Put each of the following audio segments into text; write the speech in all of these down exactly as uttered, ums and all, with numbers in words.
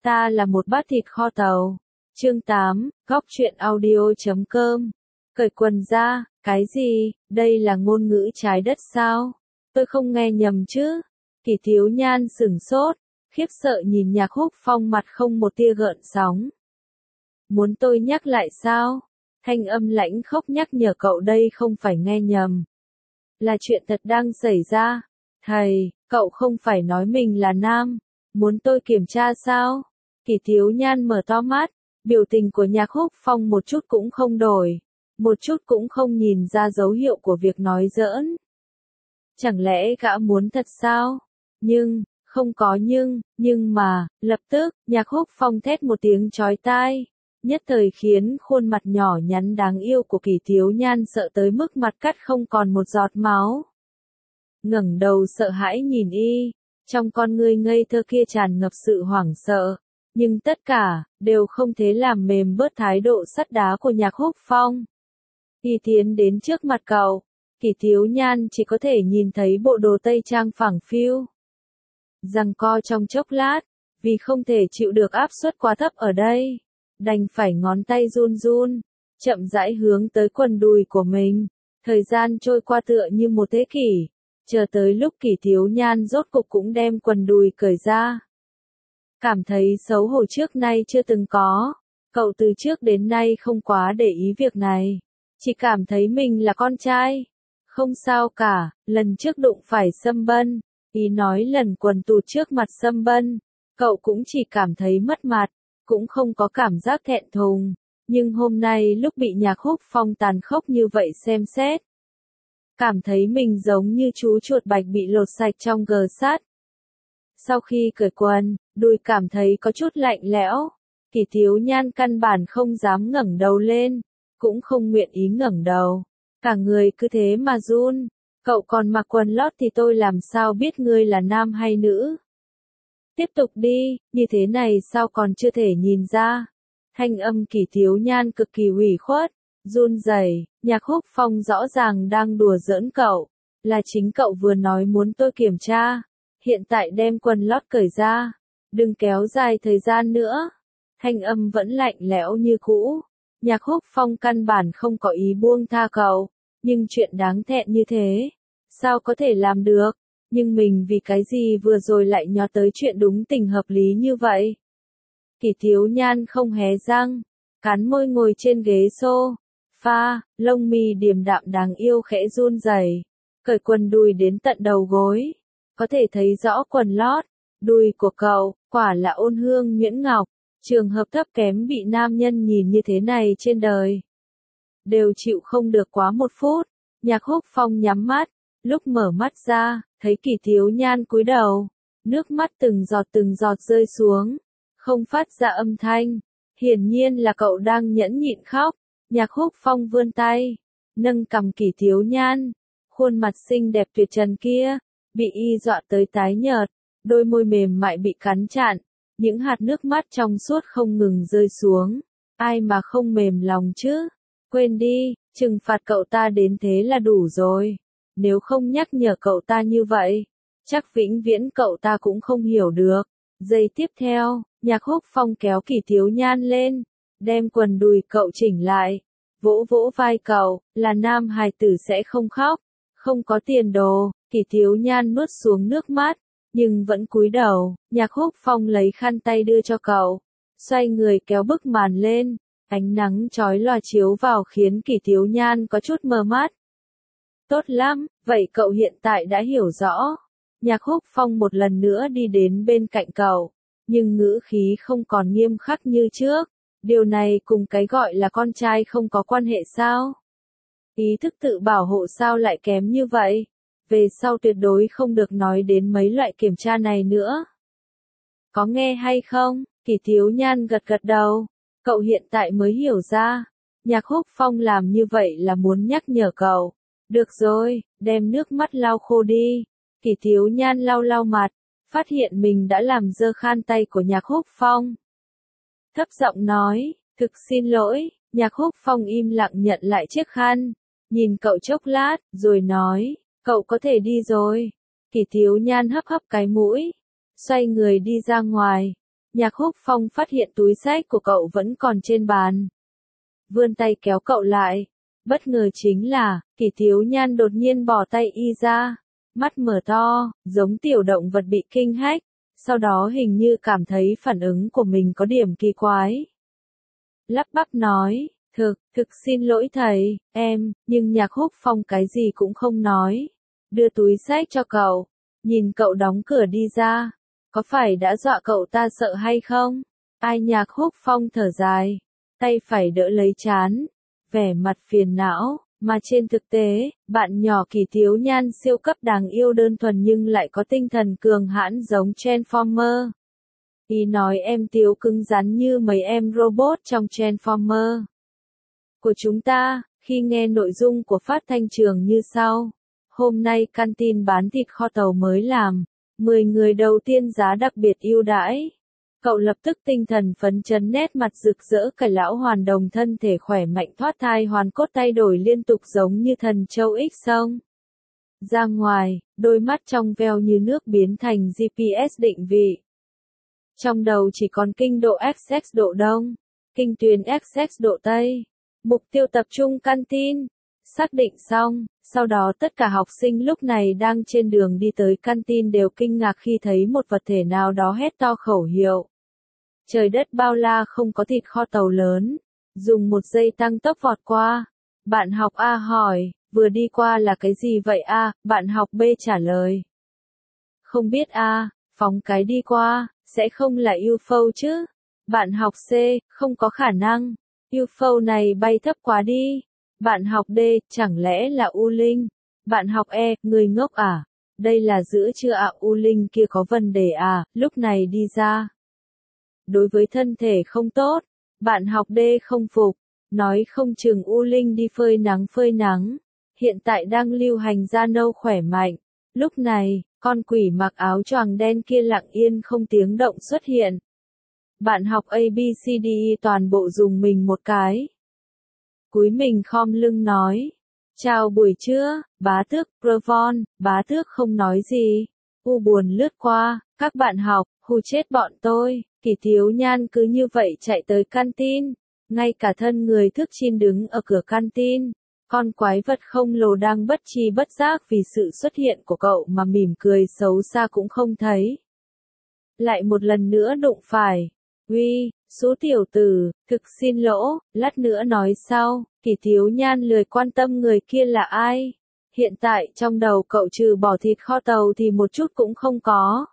Ta là một bát thịt kho tàu. Chương tám, góc truyện audio.com. Cởi quần ra, cái gì, đây là ngôn ngữ trái đất sao? Tôi không nghe nhầm chứ? Kỳ Thiếu Nhan sửng sốt, khiếp sợ nhìn Nhạc Húc Phong mặt không một tia gợn sóng. Muốn tôi nhắc lại sao? Thanh âm lãnh khốc nhắc nhở cậu đây không phải nghe nhầm. Là chuyện thật đang xảy ra. Thầy, cậu không phải nói mình là nam. Muốn tôi kiểm tra sao? Kỳ Thiếu Nhan mở to mắt, biểu tình của Nhạc Húc Phong một chút cũng không đổi. Một chút cũng không nhìn ra dấu hiệu của việc nói giỡn. Chẳng lẽ gã muốn thật sao? Nhưng, không có nhưng, nhưng mà, lập tức, Nhạc Húc Phong thét một tiếng chói tai. Nhất thời khiến khuôn mặt nhỏ nhắn đáng yêu của Kỳ Thiếu Nhan sợ tới mức mặt cắt không còn một giọt máu. Ngẩng đầu sợ hãi nhìn y, trong con ngươi ngây thơ kia tràn ngập sự hoảng sợ. Nhưng tất cả, đều không thể làm mềm bớt thái độ sắt đá của Nhạc Húc Phong. Y tiến đến trước mặt cậu, Kỳ Thiếu Nhan chỉ có thể nhìn thấy bộ đồ tây trang phẳng phiu. Giằng co trong chốc lát, vì không thể chịu được áp suất quá thấp ở đây, đành phải ngón tay run run, chậm rãi hướng tới quần đùi của mình. Thời gian trôi qua tựa như một thế kỷ, chờ tới lúc Kỳ Thiếu Nhan rốt cục cũng đem quần đùi cởi ra. Cảm thấy xấu hổ trước nay chưa từng có, cậu từ trước đến nay không quá để ý việc này, chỉ cảm thấy mình là con trai. Không sao cả, lần trước đụng phải Sâm Bân, ý nói lần quần tụt trước mặt Sâm Bân, cậu cũng chỉ cảm thấy mất mặt, cũng không có cảm giác thẹn thùng, nhưng hôm nay lúc bị Nhạc Húc Phong tàn khốc như vậy xem xét, cảm thấy mình giống như chú chuột bạch bị lột sạch trong gờ sắt. Sau khi cởi quần, đùi cảm thấy có chút lạnh lẽo, Kỳ Thiếu Nhan căn bản không dám ngẩng đầu lên, cũng không nguyện ý ngẩng đầu, cả người cứ thế mà run. Cậu còn mặc quần lót thì tôi làm sao biết ngươi là nam hay nữ? Tiếp tục đi, như thế này sao còn chưa thể nhìn ra? Thanh âm Kỳ Thiếu Nhan cực kỳ ủy khuất, run rẩy. Nhạc Húc Phong rõ ràng đang đùa giỡn cậu, là chính cậu vừa nói muốn tôi kiểm tra, hiện tại đem quần lót cởi ra, đừng kéo dài thời gian nữa. Thanh âm vẫn lạnh lẽo như cũ. Nhạc Húc Phong căn bản không có ý buông tha cậu, nhưng chuyện đáng thẹn như thế, sao có thể làm được? Nhưng mình vì cái gì vừa rồi lại nhớ tới chuyện đúng tình hợp lý như vậy? Kỳ Thiếu Nhan không hé răng, cắn môi ngồi trên ghế sofa, lông mi điềm đạm đáng yêu khẽ run rẩy, cởi quần đùi đến tận đầu gối, có thể thấy rõ quần lót, đùi của cậu, quả là ôn hương nhuyễn ngọc. Trường hợp thấp kém bị nam nhân nhìn như thế này trên đời, đều chịu không được quá một phút. Nhạc Húc Phong nhắm mắt, lúc mở mắt ra, thấy Kỳ Thiếu Nhan cúi đầu, nước mắt từng giọt từng giọt rơi xuống, không phát ra âm thanh, hiển nhiên là cậu đang nhẫn nhịn khóc. Nhạc Húc Phong vươn tay, nâng cằm Kỳ Thiếu Nhan, khuôn mặt xinh đẹp tuyệt trần kia, bị y dọa tới tái nhợt, đôi môi mềm mại bị cắn chặn. Những hạt nước mắt trong suốt không ngừng rơi xuống, ai mà không mềm lòng chứ? Quên đi, trừng phạt cậu ta đến thế là đủ rồi. Nếu không nhắc nhở cậu ta như vậy, chắc vĩnh viễn cậu ta cũng không hiểu được. Giây tiếp theo, Nhạc Húc Phong kéo Kỳ Thiếu Nhan lên, đem quần đùi cậu chỉnh lại, vỗ vỗ vai cậu, là nam hài tử sẽ không khóc, không có tiền đồ. Kỳ Thiếu Nhan nuốt xuống nước mắt, nhưng vẫn cúi đầu. Nhạc Húc Phong lấy khăn tay đưa cho cậu, xoay người kéo bức màn lên, ánh nắng chói lòa chiếu vào khiến Kỳ Thiếu Nhan có chút mờ mắt. Tốt lắm, vậy cậu hiện tại đã hiểu rõ. Nhạc Húc Phong một lần nữa đi đến bên cạnh cậu, nhưng ngữ khí không còn nghiêm khắc như trước. Điều này cùng cái gọi là con trai không có quan hệ sao? Ý thức tự bảo hộ sao lại kém như vậy? Về sau tuyệt đối không được nói đến mấy loại kiểm tra này nữa. Có nghe hay không? Kỳ Thiếu Nhan gật gật đầu. Cậu hiện tại mới hiểu ra. Nhạc Húc Phong làm như vậy là muốn nhắc nhở cậu. Được rồi, đem nước mắt lau khô đi. Kỳ Thiếu Nhan lau lau mặt, phát hiện mình đã làm dơ khăn tay của Nhạc Húc Phong. Thấp giọng nói, thực xin lỗi. Nhạc Húc Phong im lặng nhận lại chiếc khăn, nhìn cậu chốc lát, rồi nói. Cậu có thể đi rồi. Kỳ Thiếu Nhan hấp hấp cái mũi, xoay người đi ra ngoài. Nhạc Húc Phong phát hiện túi xách của cậu vẫn còn trên bàn. Vươn tay kéo cậu lại. Bất ngờ chính là, Kỷ Thiếu Nhan đột nhiên bỏ tay y ra. Mắt mở to, giống tiểu động vật bị kinh hách. Sau đó hình như cảm thấy phản ứng của mình có điểm kỳ quái. Lắp bắp nói, thực, thực xin lỗi thầy, em, nhưng Nhạc Húc Phong cái gì cũng không nói. Đưa túi xách cho cậu, nhìn cậu đóng cửa đi ra. Có phải đã dọa cậu ta sợ hay không? Ai Nhạc Húc Phong thở dài, tay phải đỡ lấy trán, vẻ mặt phiền não, mà trên thực tế, bạn nhỏ Kỷ Thiếu Nhan siêu cấp đáng yêu đơn thuần nhưng lại có tinh thần cường hãn giống Transformer. Ý nói em Tiếu cứng rắn như mấy em robot trong Transformer của chúng ta. Khi nghe nội dung của phát thanh trường như sau. Hôm nay canteen bán thịt kho tàu mới làm, mười người đầu tiên giá đặc biệt ưu đãi. Cậu lập tức tinh thần phấn chấn, nét mặt rực rỡ, cải lão hoàn đồng, thân thể khỏe mạnh, thoát thai hoàn cốt, thay đổi liên tục giống như thần châu X sông. Ra ngoài, đôi mắt trong veo như nước biến thành giê pê ét định vị. Trong đầu chỉ còn kinh độ X X độ Đông, kinh tuyến X X độ Tây. Mục tiêu tập trung canteen. Xác định xong, sau đó tất cả học sinh lúc này đang trên đường đi tới canteen đều kinh ngạc khi thấy một vật thể nào đó hét to khẩu hiệu. Trời đất bao la, không có thịt kho tàu lớn. Dùng một giây tăng tốc vọt qua. Bạn học A hỏi, vừa đi qua là cái gì vậy A? Bạn học B trả lời. Không biết A, phóng cái đi qua, sẽ không là u ép ô chứ? Bạn học C, không có khả năng. u ép ô này bay thấp quá đi. Bạn học D, chẳng lẽ là U Linh? Bạn học E, người ngốc à? Đây là giữa chưa ạ? À, U Linh kia có vấn đề à? Lúc này đi ra. Đối với thân thể không tốt. Bạn học D không phục. Nói không chừng U Linh đi phơi nắng phơi nắng. Hiện tại đang lưu hành da nâu khỏe mạnh. Lúc này, con quỷ mặc áo choàng đen kia lặng yên không tiếng động xuất hiện. Bạn học A B C D E toàn bộ dùng mình một cái. Cúi mình khom lưng nói. Chào buổi trưa, bá tước, Provon, bá tước không nói gì. U buồn lướt qua, các bạn học, hù chết bọn tôi. Kỷ Thiếu Nhan cứ như vậy chạy tới canteen. Ngay cả thân người thức chin đứng ở cửa canteen. Con quái vật không lồ đang bất tri bất giác vì sự xuất hiện của cậu mà mỉm cười xấu xa cũng không thấy. Lại một lần nữa đụng phải. Uy, số tiểu tử, thực xin lỗi, lát nữa nói sau. Kỷ Thiếu Nhan lười quan tâm người kia là ai. Hiện tại trong đầu cậu trừ bỏ thịt kho tàu thì một chút cũng không có.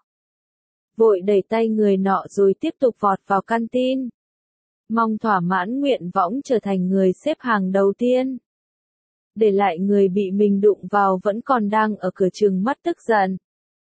Vội đẩy tay người nọ rồi tiếp tục vọt vào canteen. Mong thỏa mãn nguyện vọng trở thành người xếp hàng đầu tiên. Để lại người bị mình đụng vào vẫn còn đang ở cửa trừng mắt tức giận.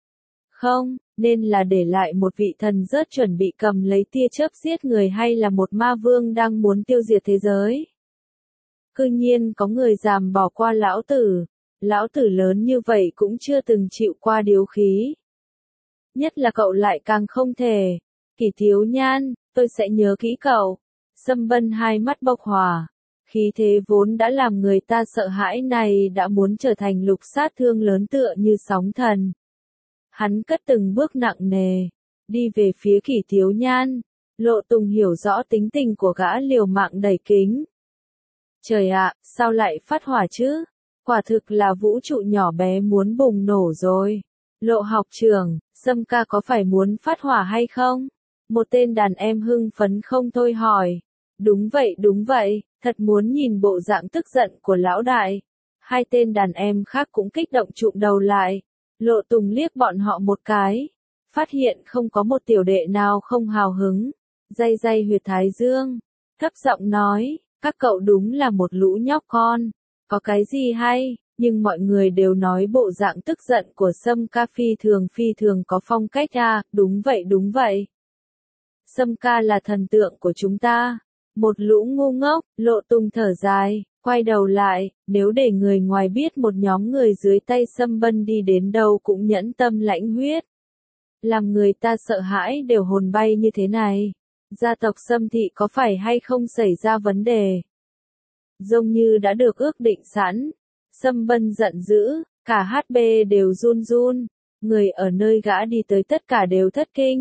Không, nên là để lại một vị thần rớt chuẩn bị cầm lấy tia chớp giết người hay là một ma vương đang muốn tiêu diệt thế giới. Cư nhiên có người dám bỏ qua lão tử. Lão tử lớn như vậy cũng chưa từng chịu qua điếu khí. Nhất là cậu lại càng không thể. Kỷ Thiếu Nhan, tôi sẽ nhớ kỹ cậu. Sâm Bân hai mắt bốc hỏa. Khí thế vốn đã làm người ta sợ hãi này đã muốn trở thành lục sát thương lớn tựa như sóng thần. Hắn cất từng bước nặng nề, đi về phía Kỷ Thiếu Nhan. Lộ Tùng hiểu rõ tính tình của gã liều mạng đẩy kính. Trời ạ, sao lại phát hỏa chứ? Quả thực là vũ trụ nhỏ bé muốn bùng nổ rồi. Lộ học trưởng, Sâm ca có phải muốn phát hỏa hay không? Một tên đàn em hưng phấn không thôi hỏi. Đúng vậy đúng vậy, thật muốn nhìn bộ dạng tức giận của lão đại. Hai tên đàn em khác cũng kích động trụm đầu lại. Lộ Tùng liếc bọn họ một cái. Phát hiện không có một tiểu đệ nào không hào hứng. Day day huyệt thái dương. Thấp giọng nói, các cậu đúng là một lũ nhóc con. Có cái gì hay, nhưng mọi người đều nói bộ dạng tức giận của Sâm ca phi thường phi thường có phong cách à, đúng vậy đúng vậy. Sâm ca là thần tượng của chúng ta. Một lũ ngu ngốc, Lộ Tùng thở dài, quay đầu lại, nếu để người ngoài biết một nhóm người dưới tay Sâm Bân đi đến đâu cũng nhẫn tâm lãnh huyết. Làm người ta sợ hãi đều hồn bay như thế này. Gia tộc Sâm thị có phải hay không xảy ra vấn đề? Giống như đã được ước định sẵn. Sâm Bân giận dữ, cả hát bê đều run run. Người ở nơi gã đi tới tất cả đều thất kinh.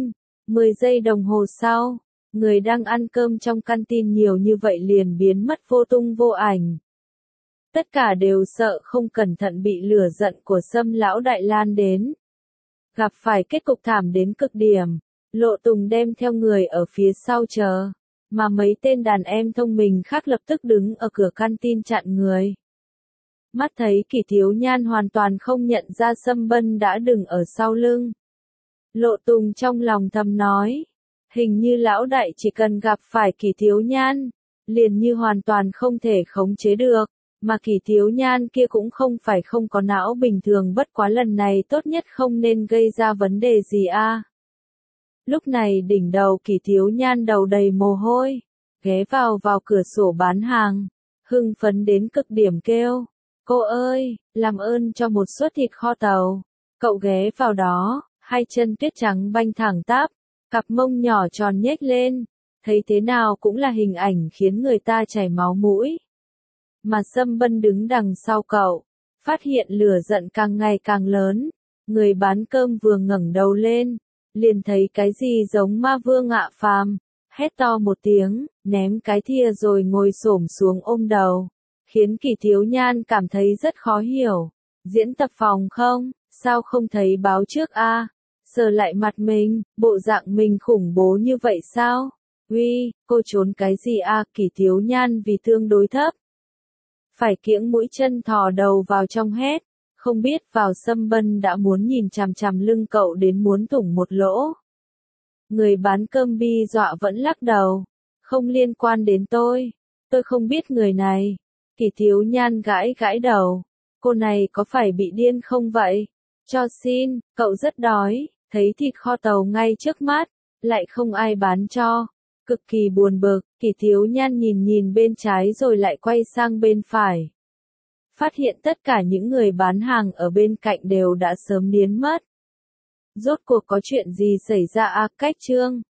mười giây đồng hồ sau, người đang ăn cơm trong canteen nhiều như vậy liền biến mất vô tung vô ảnh. Tất cả đều sợ không cẩn thận bị lửa giận của Sâm lão đại lan đến. Gặp phải kết cục thảm đến cực điểm, Lộ Tùng đem theo người ở phía sau chờ, mà mấy tên đàn em thông minh khác lập tức đứng ở cửa canteen chặn người. Mắt thấy Kỷ Thiếu Nhan hoàn toàn không nhận ra Sâm Bân đã đứng ở sau lưng. Lộ Tùng trong lòng thầm nói, hình như lão đại chỉ cần gặp phải Kỷ Thiếu Nhan, liền như hoàn toàn không thể khống chế được, mà Kỷ Thiếu Nhan kia cũng không phải không có não bình thường, bất quá lần này tốt nhất không nên gây ra vấn đề gì a. Lúc này đỉnh đầu Kỷ Thiếu Nhan đầu đầy mồ hôi, ghé vào vào cửa sổ bán hàng, hưng phấn đến cực điểm kêu, cô ơi, làm ơn cho một suất thịt kho tàu. Cậu ghé vào đó, hai chân tuyết trắng banh thẳng tắp, cặp mông nhỏ tròn nhếch lên, thấy thế nào cũng là hình ảnh khiến người ta chảy máu mũi. Mà Sâm Bân đứng đằng sau cậu, phát hiện lửa giận càng ngày càng lớn, người bán cơm vừa ngẩng đầu lên, liền thấy cái gì giống ma vương ạ phàm, hét to một tiếng, ném cái thìa rồi ngồi xổm xuống ôm đầu, khiến Kỷ Thiếu Nhan cảm thấy rất khó hiểu. Diễn tập phòng không, sao không thấy báo trước a? Sờ lại mặt mình, bộ dạng mình khủng bố như vậy sao? Uy, cô trốn cái gì a? Kỷ Thiếu Nhan vì tương đối thấp, phải kiễng mũi chân thò đầu vào trong hét, không biết vào Sâm Bân đã muốn nhìn chằm chằm lưng cậu đến muốn thủng một lỗ. Người bán cơm bi dọa vẫn lắc đầu, không liên quan đến tôi, tôi không biết người này. Kỷ Thiếu Nhan gãi gãi đầu, cô này có phải bị điên không vậy? Cho xin, cậu rất đói, thấy thịt kho tàu ngay trước mắt, lại không ai bán cho. Cực kỳ buồn bực, Kỷ Thiếu Nhan nhìn nhìn bên trái rồi lại quay sang bên phải. Phát hiện tất cả những người bán hàng ở bên cạnh đều đã sớm biến mất. Rốt cuộc có chuyện gì xảy ra à? Cách chương